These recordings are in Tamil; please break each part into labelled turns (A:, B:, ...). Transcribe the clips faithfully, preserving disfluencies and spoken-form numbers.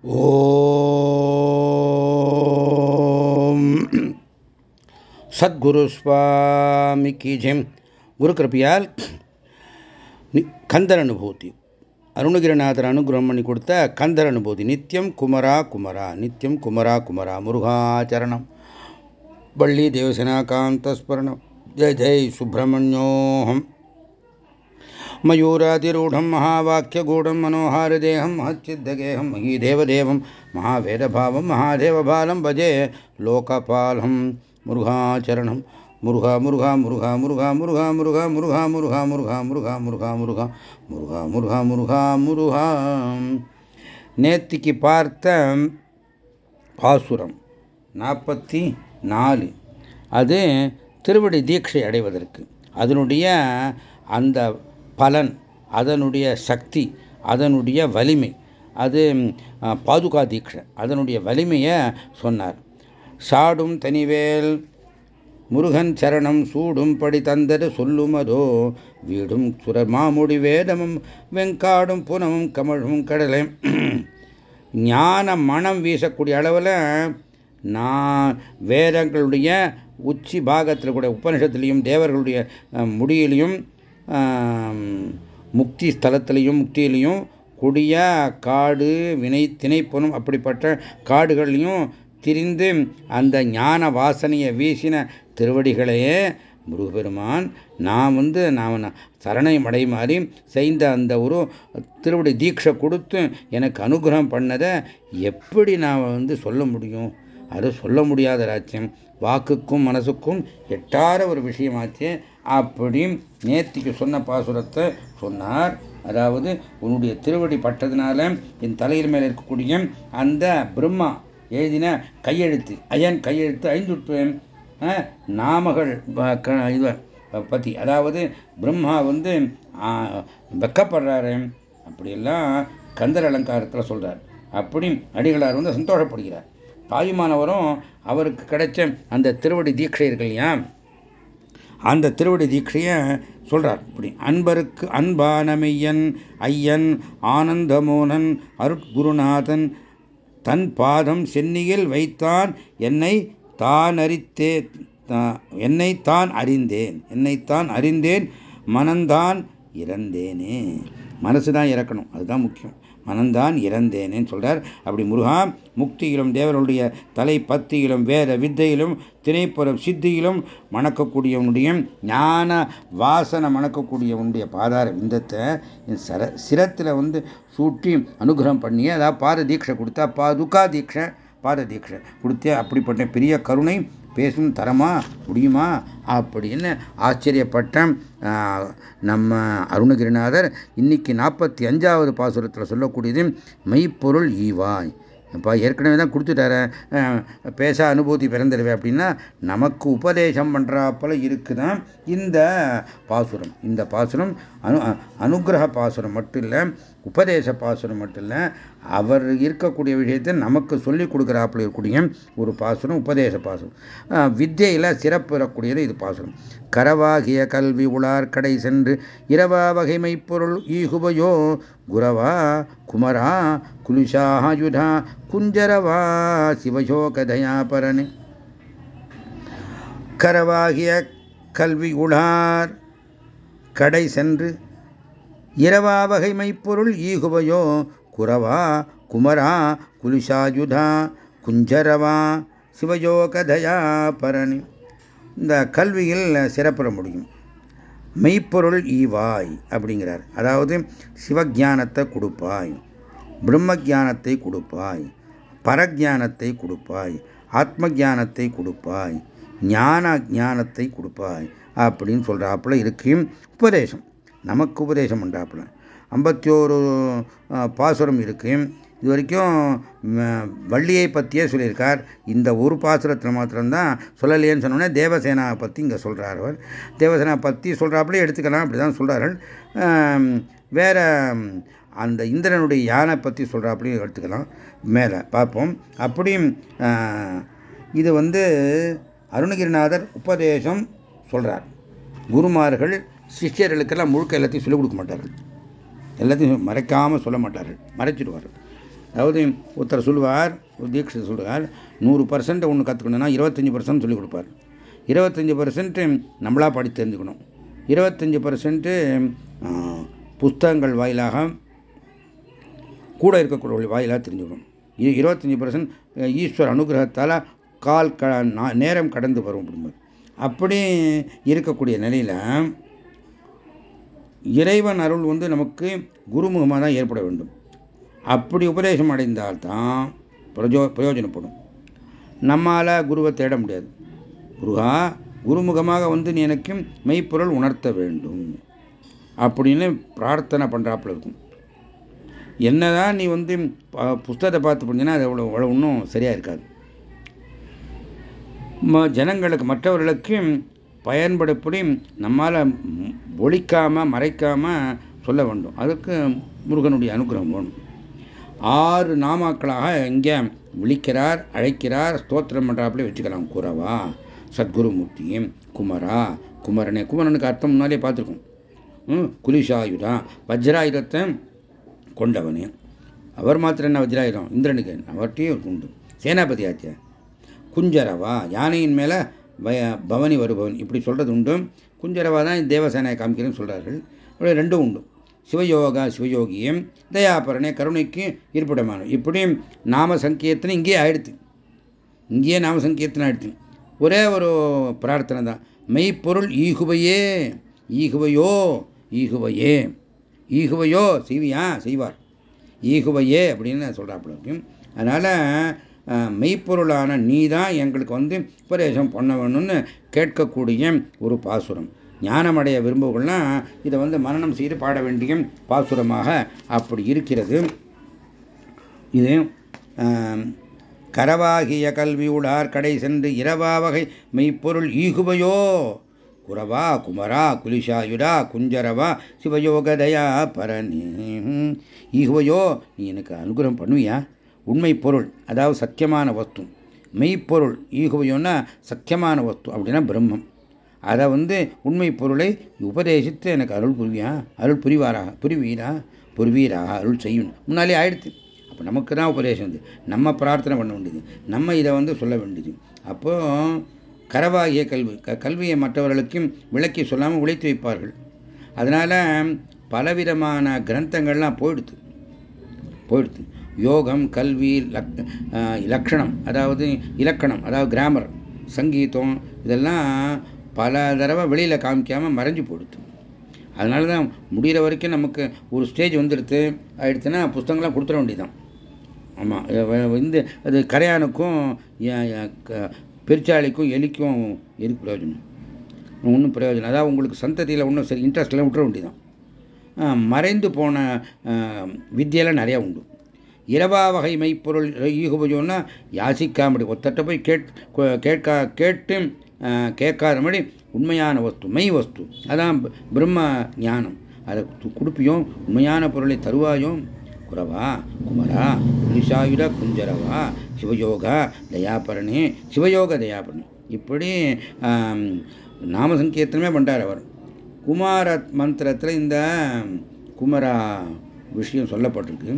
A: ஓம் சத்குரு சுவாமி கி ஜெயம். குரு கிருப்பையால் கந்தர் அனுபூதி, அருணகிரிநாதர் அனுகிரகம் பண்ணி கொடுத்த கந்தர் அனுபூதி. நித்தியம் குமரா குமரா, நித்தியம் குமரா குமரா, முருகாச்சரணம், வள்ளி தேவசேனா காந்தஸ்மரணம், ஜெய ஜெய் சுப்பிரமணியோகம். मयूरातिरूढ़ं महावाक्यगूढ़ं मनोहारदेहं महच्चिद्दगेहं महीदेवदेवं महावेदभावं महादेवबालं भजे लोकपालं. मुरुघाचरणं मुरुघा मुरुघा मुरुघा मुरुघा मुरुघा मुरुघा मुरुघा मुरुघा मुरुघा मुरुघा मुरुघा मुरुघा मुरुघा मुरुघा मुरुघा मुरुघा. நேத்திக்கு பார்த்த பாசுரம் நாற்பத்தி நாலு. அது திருவடி தீட்சை அடைவதற்கு அதனுடைய அந்த பலன், அதனுடைய சக்தி, அதனுடைய வலிமை, அது பாதுகா தீட்சை, அதனுடைய வலிமையை சொன்னார். சாடும் தனிவேல் முருகன் சரணம் சூடும் படி தந்தது சொல்லுமதோ வீடும் சுரர் மாமுடி வேதமும் வெங்காடும் புனமும் கமழும் கடலை. ஞான மனம் வீசக்கூடிய அளவில் நான் வேதங்களுடைய உச்சி பாகத்தில் கூட உபனிஷத்துலேயும் தேவர்களுடைய முடியிலையும் முக்தி ஸ்தலத்திலையும் முக்தியிலையும் கொடிய காடு வினை திணைப்புணும் அப்படிப்பட்ட காடுகள்லையும் திரிந்து அந்த ஞான வாசனையை வீசின திருவடிகளையே முருகபெருமான் நான் வந்து நான் சரணம் அடை மாதிரி செய்த அந்த ஒரு திருவடி தீட்சை கொடுத்து எனக்கு அனுகிரகம் பண்ணதை எப்படி நான் வந்து சொல்ல முடியும்? அது சொல்ல முடியாத ராஜ்யம், வாக்குக்கும் மனசுக்கும் எட்டார ஒரு விஷயமாச்சு. அப்படி நேத்திக்கு சொன்ன பாசுரத்தை சொன்னார். அதாவது உன்னுடைய திருவடி பட்டதுனால என் தலையில் மேலே இருக்கக்கூடிய அந்த பிரம்மா எழுதின கையெழுத்து, அயன் கையெழுத்து ஐந்து நாமகள் பத்தி, அதாவது பிரம்மா வந்து வெக்கப்படுறாரு அப்படியெல்லாம் கந்தர் அலங்காரத்தில் சொல்றார். அப்படி அடிகளார் வந்து சந்தோஷப்படுகிறார். தாயுமானவரும் அவருக்கு கிடைச்ச அந்த திருவடி தீட்சை இருக்கு இல்லையா, அந்த திருவடி தீட்சையை சொல்றார். இப்படி அன்பருக்கு அன்பானமையன் ஐயன் ஆனந்தமோனன் அருட்குருநாதன் தன் பாதம் சென்னியில் வைத்தான் என்னை தான் அறித்தே என்னை தான் அறிந்தேன் என்னைத்தான் அறிந்தேன் மனந்தான் இறந்தேனே. மனசு தான் இறக்கணும், அதுதான் முக்கியம். மனந்தான் இறந்தேனேன்னு சொல்றார். அப்படி முருகா முக்தியிலும் தேவர்களுடைய தலை பத்தியிலும் வேத வித்தையிலும் திணைப்புறம் சித்தியிலும் மணக்கக்கூடியவனுடைய ஞான வாசனை மணக்கக்கூடியவனுடைய பாதார விந்தத்தை சர சிரத்தில் வந்து சூட்டி அனுகிரகம் பண்ணி, அதாவது பாத தீட்சை கொடுத்தா பாதுகா தீட்சை பாத தீட்சை கொடுத்தே. அப்படிப்பட்ட பெரிய கருணை பேசும் தரமா முடியுமா அப்படின்னு ஆச்சரியப்பட்ட நம்ம அருணகிரிநாதர் இன்னைக்கு நாற்பத்தி அஞ்சாவது பாசுரத்தில் சொல்லக்கூடியது மெய்ப்பொருள் ஈவாய். இப்போ ஏற்கனவே தான் கொடுத்துட்டார பேச அனுபூதி பிறந்திருவே அப்படின்னா நமக்கு உபதேசம் பண்ணுறாப்போல இருக்குதான் இந்த பாசுரம். இந்த பாசுரம் அனு அனுகிரக பாசுரம் மட்டும் இல்லை, உபதேச பாசுரம் மட்டும் இல்லை, அவர் இருக்கக்கூடிய விஷயத்தை நமக்கு சொல்லிக் கொடுக்குறாப்புல இருக்கக்கூடிய ஒரு பாசுரம் உபதேச பாசுரம். வித்தியில சிறப்பு பெறக்கூடியது இது பாசுரம். கரவாகிய கல்வி உளார் கடை சென்று இரவா வகைமை பொருள் ஈகுவையோ குரவா குமரா குலுஷாயுதா குஞ்சரவா சிவயோகதயா பரணி. கரவாகிய கல்வி உளார் கடை சென்று இரவா வகைமை பொருள் ஈகுவையோ குரவா குமரா குலுஷாயுதா குஞ்சரவா சிவயோகதயா பரணி. இந்த கல்வியில் சிறப்புற முடியும். மெய்ப்பொருள் ஈவாய் அப்படிங்கிறார். அதாவது சிவஞானத்தை கொடுப்பாய், பிரம்ம ஜானத்தை கொடுப்பாய், பரஜானத்தை கொடுப்பாய், ஆத்ம ஜானத்தை கொடுப்பாய், ஞான ஞானத்தை கொடுப்பாய் அப்படின்னு சொல்றாப்புல இருக்கு உபதேசம். நமக்கு உபதேசம் பண்றாப்புல ஐம்பத்தி ஓரு பாசுரம் இருக்கு. இது வரைக்கும் வள்ளியை பற்றியே சொல்லியிருக்கார். இந்த ஒரு பாசுரத்தில் மாத்திரம்தான் சொல்லலையேன்னு சொன்னோன்னே தேவசேனா பற்றி இங்கே சொல்கிறார். அவர் தேவசேனா பற்றி சொல்கிறாப்புலே எடுத்துக்கலாம், அப்படி தான் சொல்கிறார்கள். வேற அந்த இந்திரனுடைய யானை பற்றி சொல்கிறாப்புலையும் எடுத்துக்கலாம், மேலே பார்ப்போம். அப்படி இது வந்து அருணகிரிநாதர் உபதேசம் சொல்கிறார். குருமார்கள் சிஷ்யர்களுக்கெல்லாம் முழுக்க எல்லாத்தையும் சொல்லிக் கொடுக்க மாட்டார்கள், எல்லாத்தையும் மறைக்காமல் சொல்ல மாட்டார்கள், மறைச்சிடுவார்கள். அதாவது ஒருத்தர் சொல்லுவார், ஒரு தீட்சை சொல்கிறார், நூறு பர்சன்ட் ஒன்று கற்றுக்கணும்னா இருபத்தஞ்சி பர்சன்ட் சொல்லிக் கொடுப்பார். இருபத்தஞ்சி பர்சன்ட் நம்மளாக படித்து தெரிஞ்சுக்கணும். இருபத்தஞ்சி பர்சன்ட்டு புஸ்தகங்கள் வாயிலாக கூட இருக்கக்கூடிய வாயிலாக தெரிஞ்சுக்கணும். இருபத்தஞ்சி பர்சன்ட் ஈஸ்வர அனுகிரகத்தால் கால் க நேரம் கடந்து வரும். அப்படி இருக்கக்கூடிய நிலையில் இறைவன் அருள் வந்து நமக்கு குருமுகமாக தான் ஏற்பட வேண்டும். அப்படி உபதேசம் அடைந்தால்தான் பிரஜோ பிரயோஜனப்படும். நம்மால் குருவை தேட முடியாது. குருவா குருமுகமாக வந்து நீ எனக்கு மெய்ப்பொருள் உணர்த்த வேண்டும் அப்படின்னு பிரார்த்தனை பண்ணுறாப்புல இருக்கும். என்னதான் நீ வந்து புஸ்தகத்தை பார்த்து பண்ணினா அது அவ்வளோ அவ்வளோ ஒன்றும் சரியாக இருக்காது. ஜனங்களுக்கு மற்றவர்களுக்கு பயன்படுப்படி நம்மால் ஒழிக்காமல் மறைக்காமல் சொல்ல வேண்டும். அதுக்கு முருகனுடைய அனுகிரகம் வேணும். ஆறு நாமாக்களாக இங்கே விழிக்கிறார், அழைக்கிறார், ஸ்தோத்திரம் பண்ணுறாப்புல வச்சுக்கலாம். குரவா, சத்குருமூர்த்தி, குமரா, குமரனே. குமரனுக்கு அர்த்தம் முன்னாலே பார்த்துருக்கோம். குலிஷாயுதா, வஜ்ராயுதத்தை கொண்டவனே. அவர் மாத்திரம் என்ன வஜ்ராயுதம்? இந்திரனுக்கு அவர்கிட்டையும் உண்டு. சேனாபதி ஆச்சு. குஞ்சரவா, யானையின் மேலே பவனி வருபவன், இப்படி சொல்கிறது உண்டு. குஞ்சரவா தான் தேவசேனையை காமிக்கிறேன்னு சொல்கிறார்கள். ரெண்டும் உண்டு. சிவயோகா, சிவயோகியம், தயாபரனே, கருணைக்கு இருப்பிடமான. இப்படி நாம சங்கீர்த்தனை இங்கேயே ஆயிடுத்து. இங்கேயே நாம சங்கீர்த்தனை ஆயிடுத்து. ஒரே ஒரு பிரார்த்தனை தான். மெய்ப்பொருள் ஈகுவையே, ஈகுவையோ, ஈகுவையே, ஈகுவையோ செய்வியா, செய்வார். ஈகுவையே அப்படின்னு சொல்கிறாப்புல இருக்கு. அதனால் மெய்ப்பொருளான நீ தான் எங்களுக்கு வந்து உபதேசம் பண்ண வேணும்னு கேட்கக்கூடிய ஒரு பாசுரம். ஞானமடைய விரும்புகள்லாம் இதை வந்து மனனம் செய்து பாட வேண்டிய பாசுரமாக அப்படி இருக்கிறது. இது கரவாகிய கல்வியுளார் கடை சென்று இரவா வகை மெய்ப்பொருள் ஈகுவையோ, குரவா, குமரா, குலிஷாயுடா, குஞ்சரவா, சிவயோகதயா பரணி. ஈகுவையோ, நீ எனக்கு அனுகிரகம் பண்ணுவியா? உண்மை பொருள், அதாவது சத்தியமான வஸ்து. மெய்ப்பொருள் ஈகுவையோன்னா சத்தியமான வஸ்து அப்படின்னா பிரம்மம். அதை வந்து உண்மை பொருளை உபதேசித்து எனக்கு அருள் புரிவியா? அருள் புரிவாராக, புரிவீரா, புரிவீராக அருள் செய்யும். முன்னாலே ஆயிடுத்து. அப்போ நமக்கு தான் உபதேசம் வந்து நம்ம பிரார்த்தனை பண்ண வேண்டியது, நம்ம இதை வந்து சொல்ல வேண்டியது. அப்போ கரவாகிய கல்வி, கல்வியை மற்றவர்களுக்கும் விளக்கி சொல்லாமல் உழைத்து வைப்பார்கள். அதனால் பலவிதமான கிரந்தங்கள்லாம் போயிடுத்து போயிடுத்து யோகம், கல்வி, இலக்கணம், அதாவது இலக்கணம், அதாவது கிராமர், சங்கீதம், இதெல்லாம் பல தடவை வெளியில் காமிக்காமல் மறைஞ்சு போயிடுது. அதனால தான் முடிகிற வரைக்கும் நமக்கு ஒரு ஸ்டேஜ் வந்துடுத்து ஆயிடுச்சுன்னா புஸ்தகங்கள்லாம் கொடுத்துட வேண்டியதான். ஆமாம், வந்து அது கரையானுக்கும் பெருச்சாளிக்கும் எலிக்கும் எதுக்கு பிரயோஜனம்? ஒன்றும் பிரயோஜனம். அதாவது உங்களுக்கு சந்ததியில் ஒன்றும் சரி இன்ட்ரெஸ்ட்லாம் விட்டுற வேண்டியதான். மறைந்து போன வித்தியெல்லாம் நிறையா உண்டு. இரவா வகை மெய்ப்பொருள் ஈகுபஜோன்னா யாசிக்காமடி ஒத்தட்ட போய் கேட் கேட்கா கேட்டு கேட்காத மாதிரி உண்மையான வஸ்து, மெய் வஸ்து, அதான் பிரம்ம ஞானம். அதை கொடுப்பியும், உண்மையான பொருளை தருவாயும். குரவா, குமரா, குலிஷாயுட, குஞ்சரவா, சிவயோகா தயாபரணே, சிவயோக தயாபரணி. இப்படி நாம சங்கீர்த்தனமே பண்ணுறார் அவர். குமார மந்திரத்தில் இந்த குமரா விஷயம் சொல்லப்பட்டிருக்கு.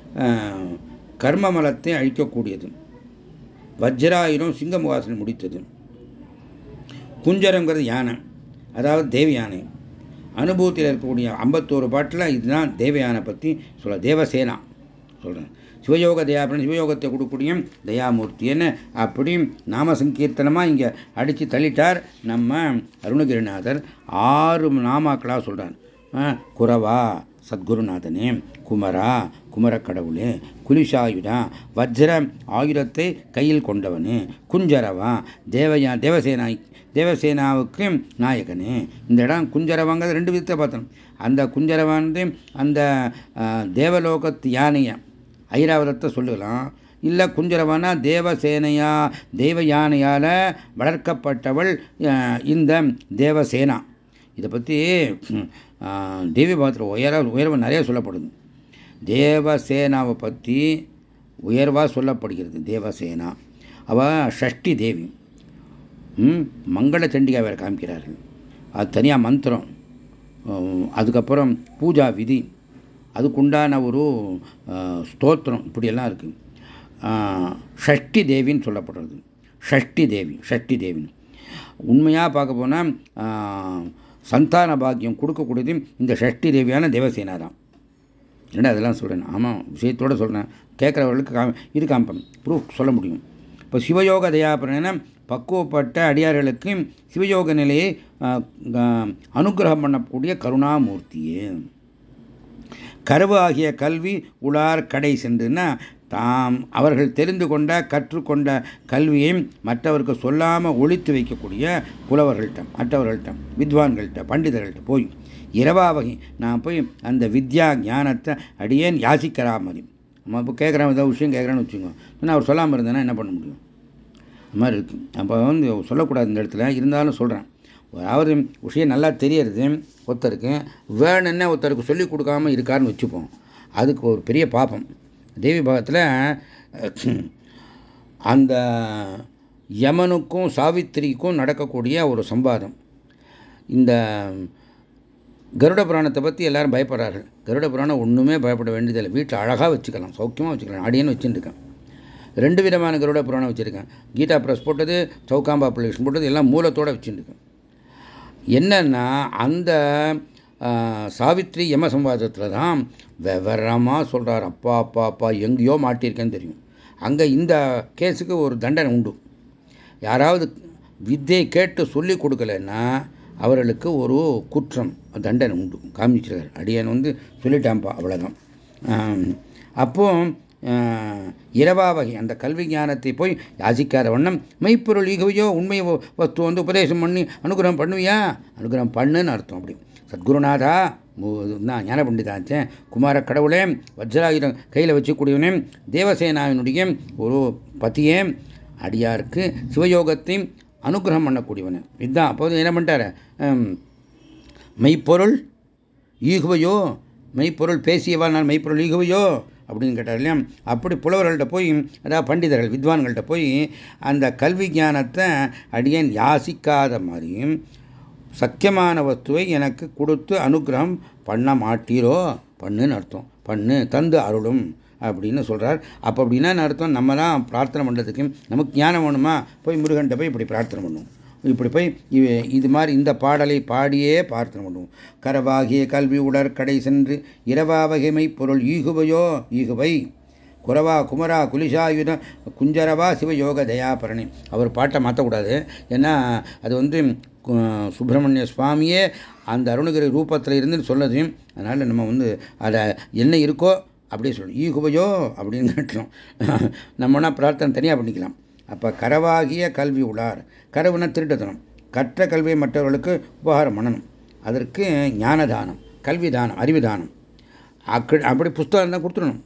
A: கர்மமலத்தை அழிக்கக்கூடியது. வஜ்ராயுதம் சிங்கமுகாசனம் முடித்தது. குஞ்சரங்கிறது யானை, அதாவது தேவ யானை. அனுபவத்தில் இருக்கக்கூடிய ஐம்பத்தோரு பாட்டில் இதுதான் தேவ யானை பற்றி சொல்ல. தேவசேனா சொல்கிறேன். சிவயோக தயாபரணி, சிவயோகத்தை கொடுக்கக்கூடிய தயாமூர்த்தின்னு அப்படி நாம சங்கீர்த்தனமாக இங்கே அடித்து தள்ளிட்டார் நம்ம அருணகிரிநாதர். ஆறு நாமாக்களாக சொல்கிறார். குரவா, சத்குருநாதனே, குமரா, குமரக்கடவுளே, குலிஷாயுடா, வஜ்ர ஆயுதத்தை கையில் கொண்டவனே, குஞ்சரவா, தேவயா தேவசேனா தேவசேனாவுக்கு நாயகனே. இந்த இடம் குஞ்சரவாங்கிறது ரெண்டு விதத்தை பார்த்தோம். அந்த குஞ்சரவாந்து அந்த தேவலோகத்து யானையை ஐராவதத்தை சொல்லலாம். இல்லை குஞ்சரவானா தேவசேனையா தேவ யானையால் வளர்க்கப்பட்டவள் இந்த தேவசேனா. இதை பற்றி தேவி பாத்திர உயர உயர்வு நிறைய சொல்லப்படுது. தேவசேனாவை பற்றி உயர்வாக சொல்லப்படுகிறது. தேவசேனா அவள் ஷஷ்டி தேவி. மங்கள சண்டிகா வேறு காமிக்கிறார்கள். அது தனியாக மந்திரம். அதுக்கப்புறம் பூஜா விதி, அதுக்குண்டான ஒரு ஸ்தோத்திரம் இப்படியெல்லாம் இருக்குது. ஷஷ்டி தேவின்னு சொல்லப்படுறது. ஷஷ்டி தேவி ஷஷ்டி தேவின்னு உண்மையாக பார்க்க போனால் சந்தான பாக்கியம் கொடுக்கக்கூடியது இந்த ஷஷ்டி தேவியான தேவசேனா தான். ஏன்னா அதெல்லாம் சொல்கிறேன். ஆமாம், விஷயத்தோடு சொல்கிறேன். கேட்குறவர்களுக்கு கா இது காமிப்பேன், ப்ரூஃப் சொல்ல முடியும். இப்போ சிவயோக தயாபரன பக்குவப்பட்ட அடியார்களுக்கு சிவயோக நிலையை அனுகிரகம் பண்ணக்கூடிய கருணாமூர்த்தியே. கருவு ஆகிய கல்வி உளார் கடை சென்றுன்னா தாம் அவர்கள் தெரிந்து கொண்ட கற்றுக்கொண்ட கல்வியை மற்றவருக்கு சொல்லாமல் ஒழித்து வைக்கக்கூடிய புலவர்கள்ட்ட, மற்றவர்கள்ட்ட, வித்வான்கள்கிட்ட, பண்டிதர்கள்ட்ட போய் இரவாவகை நான் போய் அந்த வித்யா ஞானத்தை அடியேன் யாசிக்கிறா மாதிரி நம்ம இப்போ கேட்குறோம், ஏதாவது விஷயம் கேட்குறேன்னு வச்சுக்கோங்க, நான் அவர் சொல்லாமல் இருந்தேன்னா என்ன பண்ண முடியும்? அது மாதிரி இருக்குது. அப்போ வந்து சொல்லக்கூடாது இந்த இடத்துல, இருந்தாலும் சொல்கிறேன். அதாவது விஷயம் நல்லா தெரியறது ஒருத்தருக்கு, வேணுன்னே ஒருத்தருக்கு சொல்லிக் கொடுக்காமல் இருக்காருன்னு வச்சுப்போம், அதுக்கு ஒரு பெரிய பாப்பம். தேவி பாகத்தில் அந்த யமனுக்கும் சாவித்திரிக்கும் நடக்கக்கூடிய ஒரு சம்பாதம். இந்த கருட புராணத்தை பற்றி எல்லாரும் பயப்படுறார்கள். கருட புராணம் ஒன்றுமே பயப்பட வேண்டியதில்லை, வீட்டில் அழகாக வச்சுக்கலாம், சௌக்கியமாக வச்சுக்கலாம். அடியேன்னு வச்சுருக்கேன். ரெண்டு விதமான கருட புராணம் வச்சுருக்கேன். கீதா ப்ரெஸ் போட்டது, சௌகாம்பா பப்ளிகேஷன் போட்டது, எல்லாம் மூலத்தோடு வச்சுருக்கேன். என்னன்னா அந்த சாவித்ரி யம சம்பாதத்தில் தான் விவரமாக சொல்கிறார். அப்பா அப்பா அப்பா எங்கேயோ மாட்டியிருக்கேன்னு தெரியும். அங்கே இந்த கேஸுக்கு ஒரு தண்டனை உண்டு. யாராவது வித்தை கேட்டு சொல்லி கொடுக்கலன்னா அவர்களுக்கு ஒரு குற்றம் தண்டனை உண்டு காமிச்சிருக்கார். அடியன் வந்து சொல்லிட்டான்ப்பா, அவ்வளோதான். அப்போ இரவாவகை அந்த கல்வி ஞானத்தை போய் யாசிக்காத வண்ணம் மெய்ப்பொருள் ஈகவையோ உண்மை வஸ்து வந்து உபதேசம் பண்ணி அனுகிரகம் பண்ணுவியா? அனுகிரகம் பண்ணுன்னு அர்த்தம். அப்படி சத்குருநாதா நான் ஞான பண்டிதாச்சேன், குமார கடவுளே, வஜ்ராயுதம் கையில் வச்சுக்கூடியவனே, தேவசேனாவினுடைய ஒரு பத்தியே, அடியாருக்கு சிவயோகத்தையும் அனுகிரகம் பண்ணக்கூடியவனு இதுதான். அப்போது என்ன பண்ணிட்டாரு? மெய்ப்பொருள் ஈகுவையோ, மெய்ப்பொருள் பேசியவா நான் மெய்ப்பொருள் ஈகுவையோ அப்படின்னு கேட்டார் இல்லையா? அப்படி புலவர்கள்ட்ட போய், அதாவது பண்டிதர்கள் வித்வான்கள்ட்ட போய் அந்த கல்வி ஞானத்தை அடியேன் யாசிக்காத மாதிரியும் சத்தியமான வஸ்துவை எனக்கு கொடுத்து அனுகிரகம் பண்ண மாட்டீரோ? பண்ணுன்னு அர்த்தம். பண்ணு தந்து அருளும் அப்படின்னு சொல்கிறார். அப்போ அப்படின்னா அர்த்தம், நம்ம தான் பிரார்த்தனை பண்ணுறதுக்கு நமக்கு ஞானம் வேணுமா, போய் முருகன்ட்ட போய் இப்படி பிரார்த்தனை பண்ணுவோம். இப்படி போய் இது மாதிரி இந்த பாடலை பாடியே பிரார்த்தனை பண்ணுவோம். கரவாகிய கல்வி உடற் கடை சென்று இரவாவகைமை பொருள் ஈகுவையோ ஈகுவை குரவா குமரா குலிஷாயுத குஞ்சரவா சிவயோக தயாபரணி. அவர் பாட்டை மாற்றக்கூடாது, ஏன்னா அது வந்து சுப்பிரமணிய சுவாமியே அந்த அருணகிரி ரூபத்தில் இருந்து சொன்னது. அதனால் நம்ம வந்து அதை என்ன இருக்கோ அப்படியே சொல்லணும். ஈகுவையோ அப்படின்னு கேட்டோம், நம்மனா பிரார்த்தனை தனியாக பண்ணிக்கலாம். அப்போ கரவாகிய கல்வி உளார், கரவுன திருட்டுத்தனம், கற்ற கல்வியை மற்றவர்களுக்கு உபகாரம் பண்ணணும். அதற்கு ஞானதானம், கல்வி தானம், அறிவு தானம். அப்படி புஸ்தகம் தான் கொடுத்துடணும்.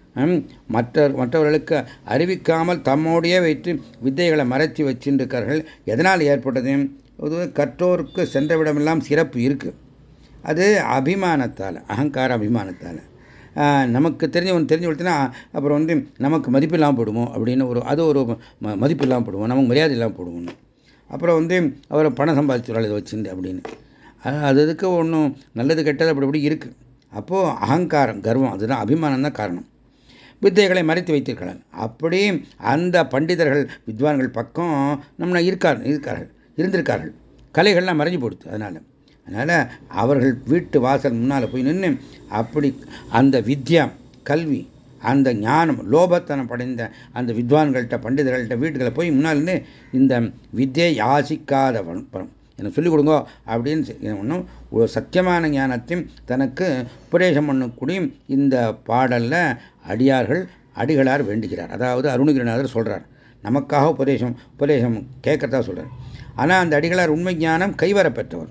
A: மற்ற மற்றவர்களுக்கு அறிவிக்காமல் தம்மோடையே வைத்து வித்தைகளை மறைச்சி வச்சிருக்கார்கள். எதனால் ஏற்பட்டது? பொதுவாக கற்றோருக்கு சென்றவிடமெல்லாம் சிறப்பு இருக்குது. அது அபிமானத்தால், அகங்கார அபிமானத்தால். நமக்கு தெரிஞ்சவன் தெரிஞ்சு கொடுத்தனா அப்புறம் வந்து நமக்கு மதிப்பு இல்லாமல் போடுவோம் அப்படின்னு ஒரு அது ஒரு மதிப்பு இல்லாமல் போடுவோம், நமக்கு மரியாதை இல்லாமல் போடுவோம். அப்புறம் வந்து அவரை பணம் சம்பாதிச்சுறாள் இதை வச்சுருந்து அப்படின்னு. அது அதுக்கு ஒன்றும் நல்லது கெட்டது அப்படி இப்படி இருக்குது. அப்போது அகங்காரம், கர்வம், அதுதான் அபிமானம் தான் காரணம். வித்தைகளை மறைத்து வைத்திருக்கிறார்கள். அப்படி அந்த பண்டிதர்கள் வித்வான்கள் பக்கம் நம்ம இருக்கார் இருக்கார்கள் இருந்திருக்கார்கள். கலைகள்லாம் மறைஞ்சு போடுது. அதனால் அதனால் அவர்கள் வீட்டு வாசல் முன்னால் போய் நின்று அப்படி அந்த வித்யா கல்வி அந்த ஞானம் லோபத்தனம் படைந்த அந்த வித்வான்கள்கிட்ட பண்டிதர்கள்ட்ட வீட்டுகளை போய் முன்னால் நின்று இந்த வித்தியை யாசிக்காத பரம் எனக்கு சொல்லிக் கொடுங்க அப்படின்னு ஒன்றும் ஒரு சத்தியமான ஞானத்தையும் தனக்கு உபதேசம் பண்ணக்கூடிய இந்த பாடலில் அடியார்கள் அடிகளார் வேண்டுகிறார். அதாவது அருணகிரிநாதர் சொல்கிறார், நமக்காக உபதேசம் உபதேசம் கேட்கறதா சொல்கிறார். ஆனால் அந்த அடிகளார் உண்மை ஞானம் கைவர பெற்றவர்.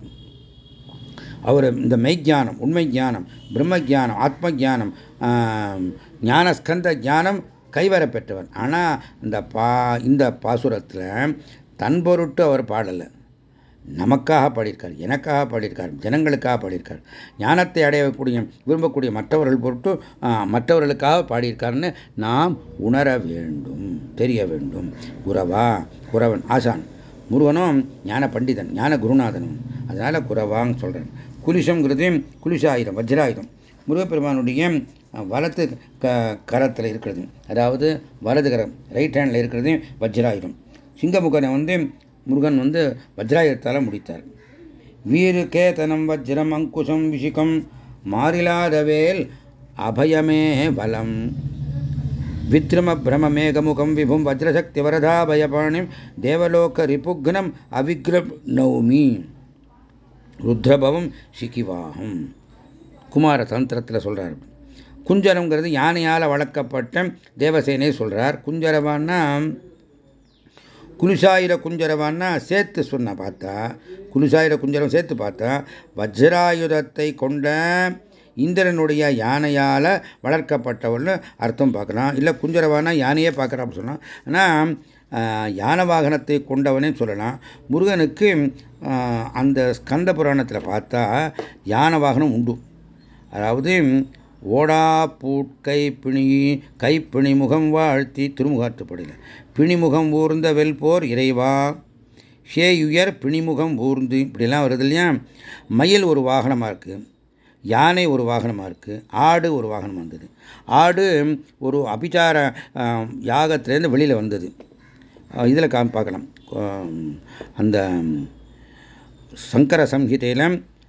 A: அவர் இந்த மெய்ஞானம், உண்மை ஞானம், பிரம்ம ஜானம், ஆத்ம ஜானம், ஞானஸ்கந்த ஜானம் கைவர பெற்றவர். ஆனால் இந்த பா இந்த பாசுரத்தில் தன் பொருட்டு அவர் பாடலை, நமக்காக பாடியிருக்கார், எனக்காக பாடியிருக்கார், ஜனங்களுக்காக பாடியிருக்கார். ஞானத்தை அடையக்கூடிய விரும்பக்கூடிய மற்றவர்கள் பொருட்டு மற்றவர்களுக்காக பாடியிருக்காருன்னு நாம் உணர வேண்டும், தெரிய வேண்டும். குரவா, குரவன் ஆசான், முருகனும் ஞான பண்டிதன், ஞான குருநாதனும், அதனால் குரவான்னு சொல்கிறேன். குலிஷங்கிறது குலிஷாயுதம், வஜ்ராயுதம். முருகப்பெருமானுடைய வலத்து க கரத்தில் இருக்கிறது, அதாவது வலது கரம் ரைட் ஹேண்டில் இருக்கிறது வஜ்ராயுதம். சிங்கமுகனை வந்து முருகன் வந்து வஜ்ராயுதத்தால் முடித்தார். வீரு கேதனம் வஜ்ரம் அங்குசம் விஷிகம் மாறிலாதவேல் அபயமே பலம் வித்ரும பிரம மேகமுகம் விபும் வஜ்ரசக்தி வரதாபயபாணிம் தேவலோக ரிபுக்னம் அவிக்ரம் நௌமி ருத்ரபவம் சிகிவாகம். குமார தந்திரத்தில் சொல்றார். குஞ்சரம்ங்கிறது யானையால் வளர்க்கப்பட்ட தேவசேனை சொல்றார். குஞ்சரவான்னா குலுசாயிர குஞ்சரவான்னா சேர்த்து சொன்ன பார்த்தா, குலுசாயிர குஞ்சரம் சேர்த்து பார்த்தா வஜ்ராயுதத்தை கொண்ட இந்திரனுடைய யானையால் வளர்க்கப்பட்டவள்னு அர்த்தம் பார்க்கலாம். இல்லை குஞ்சரவானா யானையே பார்க்குறா அப்படின்னு சொன்னால், ஆனால் யானை வாகனத்தை கொண்டவனே சொல்லலாம். முருகனுக்கு அந்த ஸ்கந்த புராணத்தில் பார்த்தா யானை வாகனம் உண்டு. அதாவது ஓடா பூட்கை பிணி கைப்பிணி முகம் வாழ்த்தி திருமுகாற்றுப்படையில் பிணிமுகம் ஊர்ந்த வெல்போர் இறைவா ஷேயுயர் பிணிமுகம் ஊர்ந்து இப்படிலாம் வருது இல்லையா. மயில் ஒரு வாகனமாக இருக்குது, யானை ஒரு வாகனமாக இருக்குது, ஆடு ஒரு வாகனம் வந்தது. ஆடு ஒரு அபிச்சார யாகத்திலேருந்து வெளியில் வந்தது. இதில் கா பார்க்கலாம், அந்த சங்கர சம்ஹிதையில்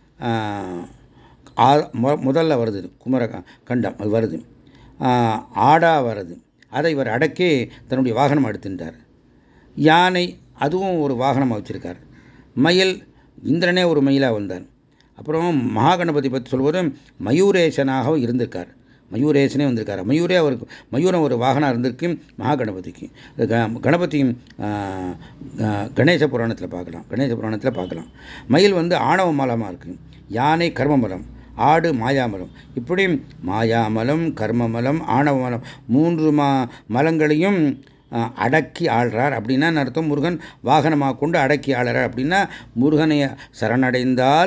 A: முதல்ல வருது குமர கண்டம், அது வருது, ஆடா வருது. அதை இவர் அடக்கி தன்னுடைய வாகனம் எடுத்துட்டார். யானை அதுவும் ஒரு வாகனமாக வச்சிருக்கார். மயில் இந்திரனே ஒரு மயிலாக வந்தார். அப்புறம் மகாகணபதி பற்றி சொல்வது மயூரேசனாக இருந்திருக்கார். மயூரேசனே வந்திருக்கார். மயூரே அவருக்கு மயூரம் ஒரு வாகனம் இருந்திருக்கு மகாகணபதிக்கு. கணபதி கணேச புராணத்தில் பார்க்கலாம், கணேச புராணத்தில் பார்க்கலாம். மயில் வந்து ஆணவ மலமாக இருக்குது, யானை கர்மமலம், ஆடு மாயாமலம். இப்படி மாயாமலம் கர்மமலம் ஆணவமலம் மூன்று மா மலங்களையும் அடக்கி ஆள்றார். அப்படின்னா அர்த்தம் முருகன் வாகனமாக கொண்டு அடக்கி ஆள்றார். அப்படின்னா முருகனை சரணடைந்தால்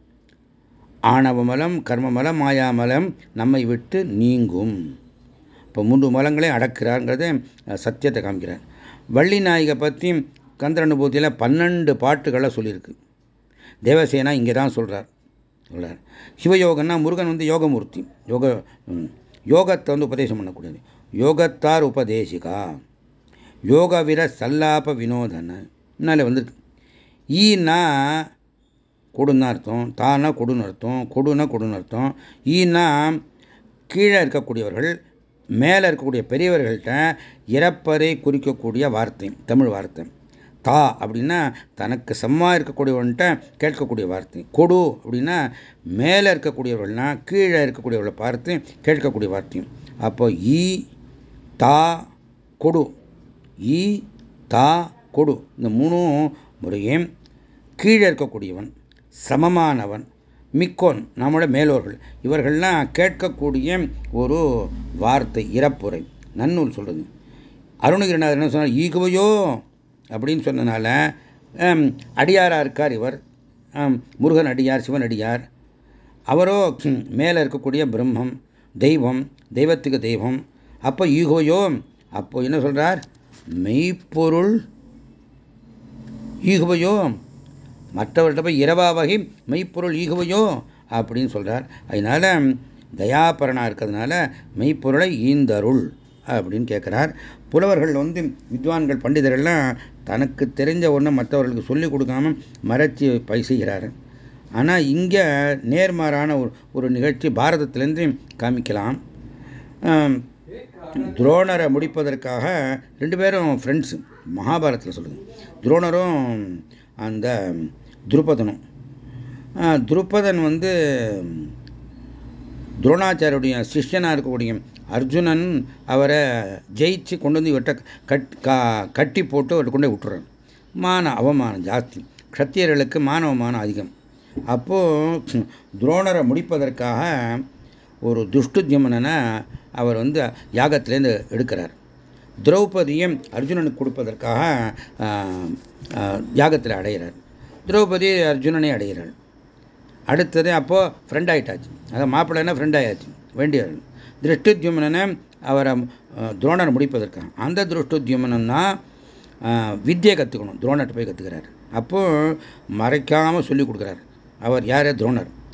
A: ஆணவமலம் கர்மமலம் மாயாமலம் நம்மை விட்டு நீங்கும். இப்போ மூன்று மலங்களையும் அடக்கிறார்ங்கிறத சத்தியத்தை காமிக்கிறார். வள்ளி நாயகை பற்றி கந்தர் அனுபூதியில் பன்னெண்டு பாட்டுகளை சொல்லியிருக்கு. தேவசேனா இங்கே தான் சொல்கிறார் சொல்கிறார் சிவயோகன்னா முருகன் வந்து யோகமூர்த்தி, யோக யோகத்தை வந்து உபதேசம் பண்ணக்கூடாது. யோகத்தார் உபதேசிகா யோக வீர சல்லாப வினோதன முன்னாலே வந்துருக்கு. ஈனா கொடுன்னு அர்த்தம், தானா கொடுன்னு அர்த்தம், கொடுனா கொடுன்னு அர்த்தம். ஈனா கீழே இருக்கக்கூடியவர்கள், மேலே இருக்கக்கூடிய பெரியவர்கள்ட்ட இறப்பதை குறிக்கக்கூடிய வார்த்தை, தமிழ் வார்த்தை. தா அப்படின்னா தனக்கு சம்மா இருக்கக்கூடியவன்ட்ட கேட்கக்கூடிய வார்த்தை. கொடு அப்படின்னா மேலே இருக்கக்கூடியவர்கள்னா கீழே இருக்கக்கூடியவர்களை பார்த்து கேட்கக்கூடிய வார்த்தை. அப்போ ஈ தா கொடு, ஈ தா கொடு இந்த மூணும் முறையே கீழே இருக்கக்கூடியவன், சமமானவன், மிக்கோன் நம்மளோட மேலோர்கள், இவர்கள்லாம் கேட்கக்கூடிய ஒரு வார்த்தை இறப்புரை. நன்னூல் சொல்றது. அருணகிரிநாதர் என்ன சொன்னார், ஈகுவையோ அப்படின்னு சொன்னனால அடியாராக இருக்கார் இவர். முருகன் அடியார், சிவன் அடியார். அவரோ மேலே இருக்கக்கூடிய பிரம்மம், தெய்வம், தெய்வத்துக்கு தெய்வம். அப்போ ஈகோயோ, அப்போ என்ன சொல்றார், மெய்ப்பொருள் ஈகுவையோ, மற்றவர்கிட்ட போய் இரவா வகை மெய்ப்பொருள் ஈகுவையோ அப்படின்னு சொல்றார். அதனால தயாபரனா இருக்கிறதுனால மெய்ப்பொருளை ஈந்தருள் அப்படின்னு கேட்கிறார். புலவர்கள் வந்து வித்வான்கள் பண்டிதர்கள்லாம் தனக்கு தெரிஞ்ச ஒன்று மற்றவர்களுக்கு சொல்லிக் கொடுக்காம மறைச்சி பைசுகிறார். ஆனால் இங்கே நேர்மாறான ஒரு ஒரு நிகழ்ச்சி பாரதத்திலேருந்து காமிக்கலாம். துரோணரை முடிப்பதற்காக ரெண்டு பேரும் ஃப்ரெண்ட்ஸ் மகாபாரதத்தில் சொல்லுது. துரோணரும் அந்த துருபதனும். துருபதன் வந்து துரோணாச்சாரியுடைய சிஷ்யனாக இருக்கக்கூடிய அர்ஜுனன் அவரை ஜெயிச்சு கொண்டு வந்து இவர்கிட்ட கட் கட்டி போட்டு அவர்கிட்ட கொண்டு விட்டுறான். மான அவமானம் ஜாஸ்தி, க்ஷத்திரியர்களுக்கு மானவமானம் அதிகம். அப்போது துரோணரை முடிப்பதற்காக ஒரு துஷ்டுத்யும்னனை அவர் வந்து யாகத்திலேருந்து எடுக்கிறார். திரௌபதியும் அர்ஜுனனுக்கு கொடுப்பதற்காக யாகத்தில் அடைகிறார். திரௌபதி அர்ஜுனனை அடைகிறாள். அடுத்தது அப்போது ஃப்ரெண்ட் ஆகிட்டாச்சு, அதான் மாப்பிள்ளைன்னா ஃப்ரெண்ட் ஆகியாச்சு வேண்டியவர்கள். திருஷ்டுத்யும்னனை அவரை துரோணரை முடிப்பதற்காக, அந்த திருஷ்டுத்யும்னன் தான் வித்தியை கற்றுக்கணும், துரோணர்கிட்ட போய் கற்றுக்கிறார். அப்போது மறைக்காமல் சொல்லிக் கொடுக்குறார். அவர் யார், துரோணர்.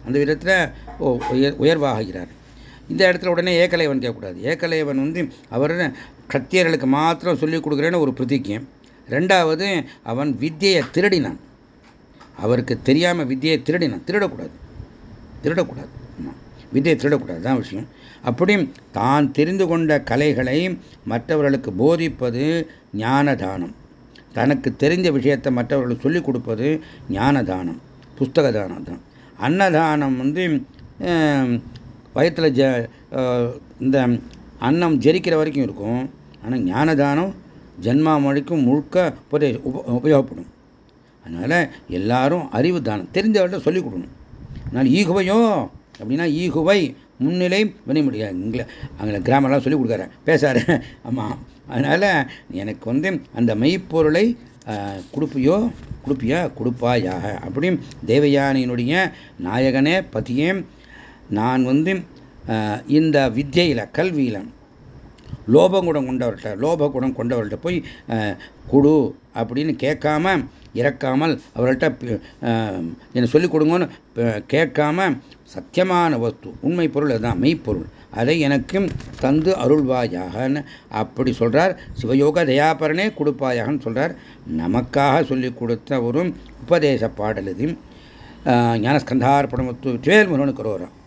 A: அந்த விதத்தில் உயர்வாகிறார். இந்த இடத்துல உடனே ஏகலைவன் கேட்கக்கூடாது. ஏகலைவன் வந்து அவர் கத்தியர்களுக்கு மாத்திரம் சொல்லிக் கொடுக்குறேன்னு ஒரு பிரதிஜ்யம். ரெண்டாவது, அவன் வித்தியை திருடினான். அவருக்கு தெரியாமல் வித்தியை திருடினான். திருடக்கூடாது, திருடக்கூடாது, வித்தியை திருடக்கூடாது தான் விஷயம். அப்படி தான் தெரிந்து கொண்ட கலைகளை மற்றவர்களுக்கு போதிப்பது ஞானதானம். தனக்கு தெரிஞ்ச விஷயத்தை மற்றவர்களுக்கு சொல்லிக் கொடுப்பது ஞானதானம், புஸ்தக தானம் தான். அன்னதானம் வந்து வயத்தில் ஜ இந்த அன்னம் ஜெரிக்கிற வரைக்கும் இருக்கும். ஆனால் ஞானதானம் ஜென்மா மொழிக்கும் முழுக்க உபதே உபயோகப்படும். அதனால் எல்லாரும் அறிவு தானம் தெரிஞ்சவர்கிட்ட சொல்லிக் கொடுக்கணும். அதனால் ஈகுவையோ அப்படின்னா ஈகுவை முன்னிலை பண்ண முடியாது. இங்கில அங்கே கிராமர்லாம் சொல்லிக் கொடுக்குறேன் பேசாரு. ஆமாம். அதனால் எனக்கு வந்து அந்த மெய்ப்பொருளை கொடுப்பியோ கொடுப்பியா கொடுப்பாயாக. அப்படி தேவயானியினுடைய நாயகனே பதியே, நான் வந்து இந்த வித்தியில் கல்வியில் லோபகுணம் கொண்டவர்கிட்ட லோபகுணம் கொண்டவர்கிட்ட போய் கொடு அப்படின்னு கேட்காம இறக்காமல், அவர்கள்ட்ட என்ன சொல்லிக் கொடுங்கன்னு கேட்காம, சத்தியமான வஸ்து உண்மை பொருள் அதுதான் மெய்ப்பொருள், அதை எனக்கு தந்து அருள்வாயாகன்னு அப்படி சொல்றார். சிவயோக தயாபரனே கொடுப்பாயாகன்னு சொல்றார். நமக்காக சொல்லிக் கொடுத்த ஒரு உபதேச பாடல் இது. ஞானஸ்கந்தார்ப்பணமத்து வேல் முருகனுக்கு ரோரா.